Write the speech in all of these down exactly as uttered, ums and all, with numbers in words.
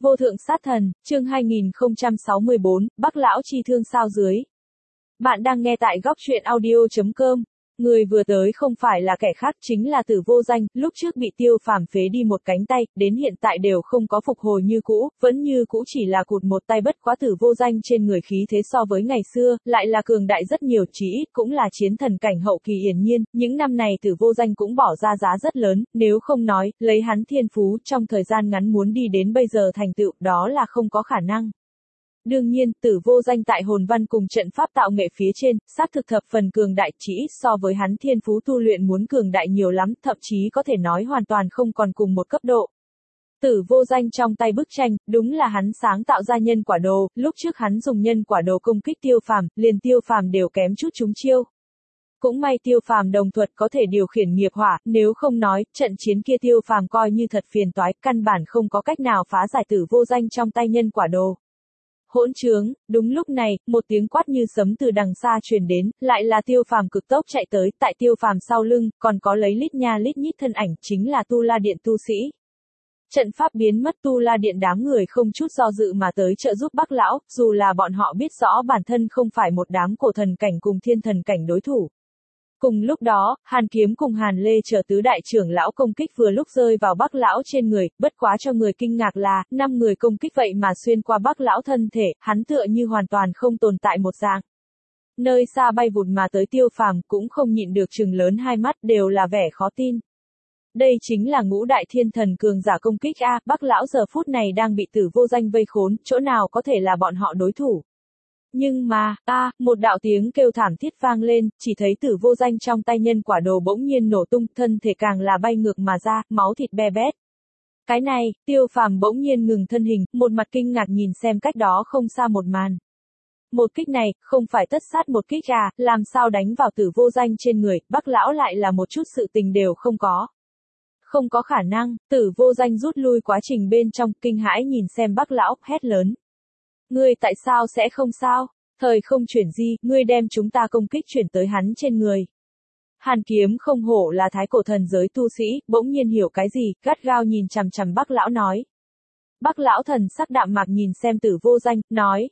Vô thượng sát thần, chương hai nghìn không trăm sáu mươi bốn, Bắc lão chi thương sao dưới. Bạn đang nghe tại góc truyện audio chấm com. Người vừa tới không phải là kẻ khác, chính là Tử Vô Danh, lúc trước bị Tiêu Phàm phế đi một cánh tay, đến hiện tại đều không có phục hồi như cũ, vẫn như cũ chỉ là cụt một tay, bất quá Tử Vô Danh trên người khí thế so với ngày xưa, lại là cường đại rất nhiều, chí ít cũng là chiến thần cảnh hậu kỳ hiển nhiên, những năm này Tử Vô Danh cũng bỏ ra giá rất lớn, nếu không nói, lấy hắn thiên phú, trong thời gian ngắn muốn đi đến bây giờ thành tựu, đó là không có khả năng. Đương nhiên, Tử Vô Danh tại hồn văn cùng trận pháp tạo nghệ phía trên, xác thực thập phần cường đại, chỉ ít so với hắn thiên phú tu luyện muốn cường đại nhiều lắm, thậm chí có thể nói hoàn toàn không còn cùng một cấp độ. Tử Vô Danh trong tay bức tranh, đúng là hắn sáng tạo ra nhân quả đồ, lúc trước hắn dùng nhân quả đồ công kích Tiêu Phàm, liền Tiêu Phàm đều kém chút trúng chiêu. Cũng may Tiêu Phàm đồng thuật có thể điều khiển nghiệp hỏa, nếu không nói, trận chiến kia Tiêu Phàm coi như thật phiền toái, căn bản không có cách nào phá giải Tử Vô Danh trong tay nhân quả đồ. Hỗn trướng, đúng lúc này, một tiếng quát như sấm từ đằng xa truyền đến, lại là Tiêu Phàm cực tốc chạy tới, tại Tiêu Phàm sau lưng, còn có lấy lít nha lít nhít thân ảnh, chính là Tu La Điện tu sĩ. Trận pháp biến mất, Tu La Điện đám người không chút do dự mà tới trợ giúp Bắc lão, dù là bọn họ biết rõ bản thân không phải một đám cổ thần cảnh cùng thiên thần cảnh đối thủ. Cùng lúc đó, Hàn Kiếm cùng Hàn Lê chờ tứ đại trưởng lão công kích vừa lúc rơi vào Bắc lão trên người, bất quá cho người kinh ngạc là, năm người công kích vậy mà xuyên qua Bắc lão thân thể, hắn tựa như hoàn toàn không tồn tại một dạng. Nơi xa bay vụt mà tới Tiêu Phàm cũng không nhịn được trừng lớn hai mắt, đều là vẻ khó tin. Đây chính là ngũ đại thiên thần cường giả công kích a, Bắc lão giờ phút này đang bị Tử Vô Danh vây khốn, chỗ nào có thể là bọn họ đối thủ. Nhưng mà, a, à, một đạo tiếng kêu thảm thiết vang lên, chỉ thấy Tử Vô Danh trong tay nhân quả đồ bỗng nhiên nổ tung, thân thể càng là bay ngược mà ra, máu thịt be bét. Cái này, Tiêu Phàm bỗng nhiên ngừng thân hình, một mặt kinh ngạc nhìn xem cách đó không xa một màn. Một kích này, không phải tất sát một kích à, làm sao đánh vào Tử Vô Danh trên người, Bắc lão lại là một chút sự tình đều không có. Không có khả năng, Tử Vô Danh rút lui quá trình bên trong, kinh hãi nhìn xem Bắc lão, hét lớn. Ngươi tại sao sẽ không sao? Thời không chuyển di, ngươi đem chúng ta công kích chuyển tới hắn trên người. Hàn Kiếm không hổ là thái cổ thần giới tu sĩ, bỗng nhiên hiểu cái gì, gắt gao nhìn chằm chằm Bắc lão nói. Bắc lão thần sắc đạm mạc nhìn xem Tử Vô Danh, nói.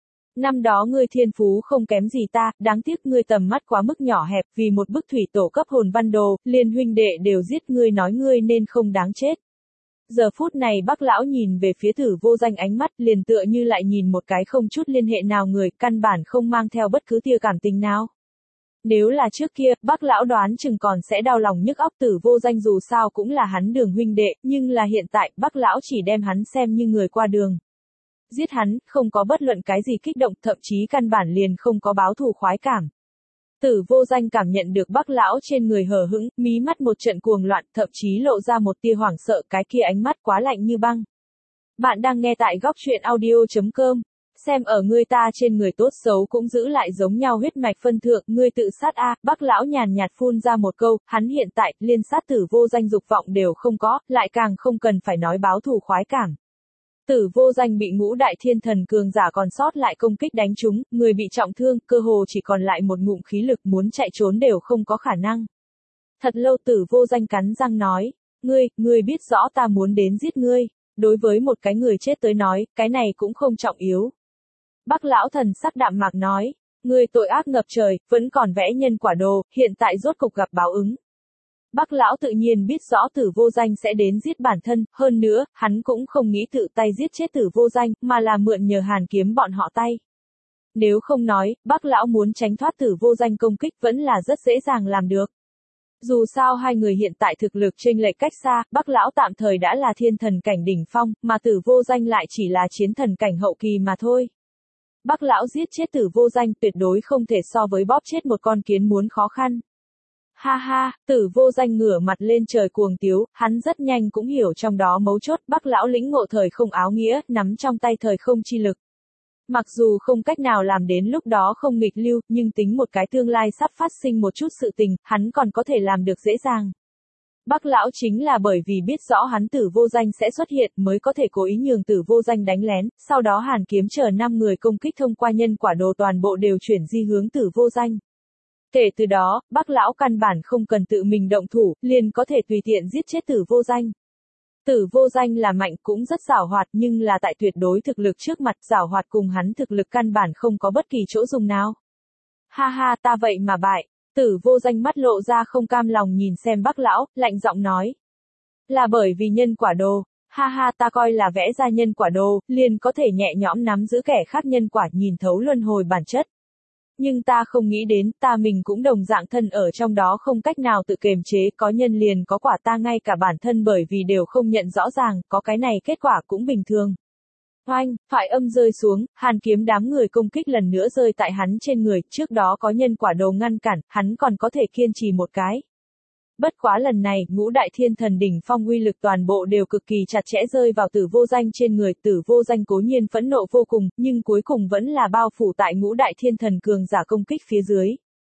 Năm đó ngươi thiên phú không kém gì ta, đáng tiếc ngươi tầm mắt quá mức nhỏ hẹp, vì một bức thủy tổ cấp hồn văn đồ, liền huynh đệ đều giết ngươi, nói ngươi nên không đáng chết. Giờ phút này Bắc lão nhìn về phía Tử Vô Danh, ánh mắt liền tựa như lại nhìn một cái không chút liên hệ nào người, căn bản không mang theo bất cứ tia cảm tình nào. Nếu là trước kia, Bắc lão đoán chừng còn sẽ đau lòng nhức óc, Tử Vô Danh dù sao cũng là hắn đường huynh đệ, nhưng là hiện tại, Bắc lão chỉ đem hắn xem như người qua đường. Giết hắn, không có bất luận cái gì kích động, thậm chí căn bản liền không có báo thù khoái cảm. Tử Vô Danh cảm nhận được Bắc lão trên người hờ hững, mí mắt một trận cuồng loạn, thậm chí lộ ra một tia hoảng sợ, cái kia ánh mắt quá lạnh như băng. Bạn đang nghe tại góc truyện audio chấm com. Xem ở ngươi ta trên người tốt xấu cũng giữ lại giống nhau huyết mạch phân thượng, ngươi tự sát a, Bắc lão nhàn nhạt phun ra một câu, hắn hiện tại, liên sát Tử Vô Danh dục vọng đều không có, lại càng không cần phải nói báo thù khoái cảm. Tử Vô Danh bị ngũ đại thiên thần cường giả còn sót lại công kích đánh trúng, người bị trọng thương, cơ hồ chỉ còn lại một ngụm khí lực, muốn chạy trốn đều không có khả năng. Thật lâu Tử Vô Danh cắn răng nói, ngươi, ngươi biết rõ ta muốn đến giết ngươi, đối với một cái người chết tới nói, cái này cũng không trọng yếu. Bắc lão thần sắc đạm mạc nói, ngươi tội ác ngập trời, vẫn còn vẽ nhân quả đồ, hiện tại rốt cục gặp báo ứng. Bắc lão tự nhiên biết rõ Tử Vô Danh sẽ đến giết bản thân, hơn nữa, hắn cũng không nghĩ tự tay giết chết Tử Vô Danh, mà là mượn nhờ Hàn Kiếm bọn họ tay. Nếu không nói, Bắc lão muốn tránh thoát Tử Vô Danh công kích vẫn là rất dễ dàng làm được. Dù sao hai người hiện tại thực lực chênh lệch cách xa, Bắc lão tạm thời đã là thiên thần cảnh đỉnh phong, mà Tử Vô Danh lại chỉ là chiến thần cảnh hậu kỳ mà thôi. Bắc lão giết chết Tử Vô Danh tuyệt đối không thể so với bóp chết một con kiến muốn khó khăn. Ha ha, Tử Vô Danh ngửa mặt lên trời cuồng tiếu, hắn rất nhanh cũng hiểu trong đó mấu chốt, Bắc lão lĩnh ngộ thời không áo nghĩa, nắm trong tay thời không chi lực. Mặc dù không cách nào làm đến lúc đó không nghịch lưu, nhưng tính một cái tương lai sắp phát sinh một chút sự tình, hắn còn có thể làm được dễ dàng. Bắc lão chính là bởi vì biết rõ hắn Tử Vô Danh sẽ xuất hiện mới có thể cố ý nhường Tử Vô Danh đánh lén, sau đó Hàn Kiếm chờ năm người công kích thông qua nhân quả đồ toàn bộ đều chuyển di hướng Tử Vô Danh. Kể từ đó, Bắc lão căn bản không cần tự mình động thủ, liền có thể tùy tiện giết chết Tử Vô Danh. Tử Vô Danh là mạnh cũng rất giảo hoạt nhưng là tại tuyệt đối thực lực trước mặt giảo hoạt cùng hắn thực lực căn bản không có bất kỳ chỗ dùng nào. Ha ha ta vậy mà bại. Tử Vô Danh mắt lộ ra không cam lòng nhìn xem Bắc lão, lạnh giọng nói. Là bởi vì nhân quả đồ. Ha ha ta coi là vẽ ra nhân quả đồ, liền có thể nhẹ nhõm nắm giữ kẻ khác nhân quả nhìn thấu luân hồi bản chất. Nhưng ta không nghĩ đến, ta mình cũng đồng dạng thân ở trong đó không cách nào tự kiềm chế, có nhân liền có quả ta ngay cả bản thân bởi vì đều không nhận rõ ràng, có cái này kết quả cũng bình thường. Oanh, thoại âm rơi xuống, hàn kiếm đám người công kích lần nữa rơi tại hắn trên người, trước đó có nhân quả đồ ngăn cản, hắn còn có thể kiên trì một cái. Bất quá lần này, ngũ đại thiên thần đỉnh phong uy lực toàn bộ đều cực kỳ chặt chẽ rơi vào Tử Vô Danh trên người, Tử Vô Danh cố nhiên phẫn nộ vô cùng, nhưng cuối cùng vẫn là bao phủ tại ngũ đại thiên thần cường giả công kích phía dưới.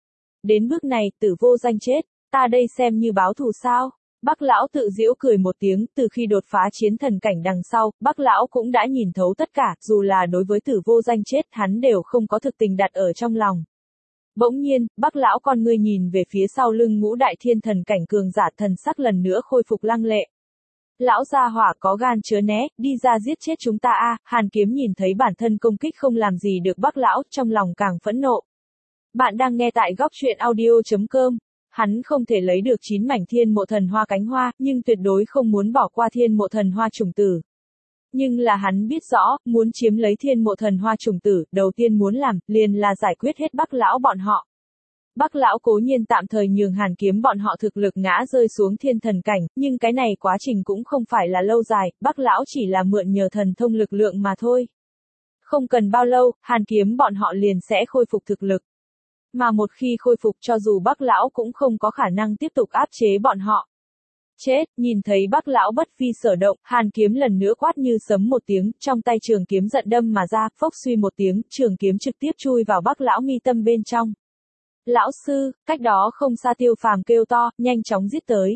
Đến bước này, Tử Vô Danh chết, ta đây xem như báo thù sao? Bắc lão tự giễu cười một tiếng, từ khi đột phá chiến thần cảnh đằng sau, Bắc lão cũng đã nhìn thấu tất cả, dù là đối với Tử Vô Danh chết, hắn đều không có thực tình đặt ở trong lòng. Bỗng nhiên, Bắc lão con ngươi nhìn về phía sau lưng ngũ đại thiên thần cảnh cường giả, thần sắc lần nữa khôi phục lăng lệ. Lão gia hỏa có gan chớ né, đi ra giết chết chúng ta a. Hàn Kiếm nhìn thấy bản thân công kích không làm gì được Bắc lão, trong lòng càng phẫn nộ. Bạn đang nghe tại góc truyện audio chấm com. Hắn không thể lấy được chín mảnh thiên mộ thần hoa cánh hoa, nhưng tuyệt đối không muốn bỏ qua thiên mộ thần hoa trùng tử. Nhưng là hắn biết rõ, muốn chiếm lấy thiên mộ thần hoa trùng tử, đầu tiên muốn làm, liền là giải quyết hết Bắc lão bọn họ. Bắc lão cố nhiên tạm thời nhường Hàn Kiếm bọn họ thực lực ngã rơi xuống thiên thần cảnh, nhưng cái này quá trình cũng không phải là lâu dài, Bắc lão chỉ là mượn nhờ thần thông lực lượng mà thôi. Không cần bao lâu, Hàn Kiếm bọn họ liền sẽ khôi phục thực lực. Mà một khi khôi phục cho dù Bắc lão cũng không có khả năng tiếp tục áp chế bọn họ. Chết, nhìn thấy Bắc lão bất phi sở động, Hàn Kiếm lần nữa quát như sấm một tiếng, trong tay trường kiếm giận đâm mà ra, phốc suy một tiếng, trường kiếm trực tiếp chui vào Bắc lão mi tâm bên trong. Lão sư, cách đó không xa Tiêu Phàm kêu to, nhanh chóng giết tới.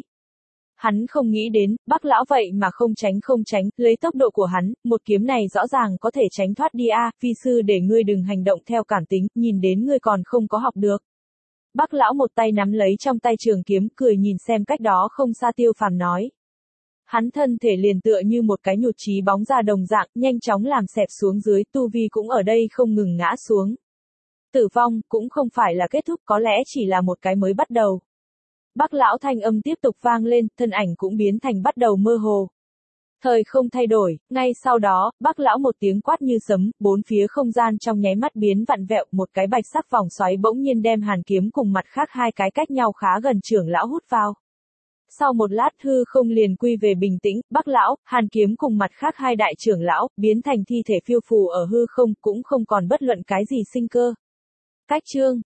Hắn không nghĩ đến, Bắc lão vậy mà không tránh không tránh, lấy tốc độ của hắn, một kiếm này rõ ràng có thể tránh thoát đi a, phi sư để ngươi đừng hành động theo cảm tính, nhìn đến ngươi còn không có học được. Bắc lão một tay nắm lấy trong tay trường kiếm, cười nhìn xem cách đó không xa Tiêu Phàm nói. Hắn thân thể liền tựa như một cái nhụt chí bóng ra đồng dạng, nhanh chóng làm xẹp xuống dưới, tu vi cũng ở đây không ngừng ngã xuống. Tử vong, cũng không phải là kết thúc, có lẽ chỉ là một cái mới bắt đầu. Bắc lão thanh âm tiếp tục vang lên, thân ảnh cũng biến thành bắt đầu mơ hồ. Thời không thay đổi, ngay sau đó, Bắc lão một tiếng quát như sấm, bốn phía không gian trong nháy mắt biến vặn vẹo, một cái bạch sắc vòng xoáy bỗng nhiên đem Hàn Kiếm cùng mặt khác hai cái cách nhau khá gần trưởng lão hút vào. Sau một lát hư không liền quy về bình tĩnh, Bắc lão, Hàn Kiếm cùng mặt khác hai đại trưởng lão, biến thành thi thể phiêu phù ở hư không, cũng không còn bất luận cái gì sinh cơ. Cách chương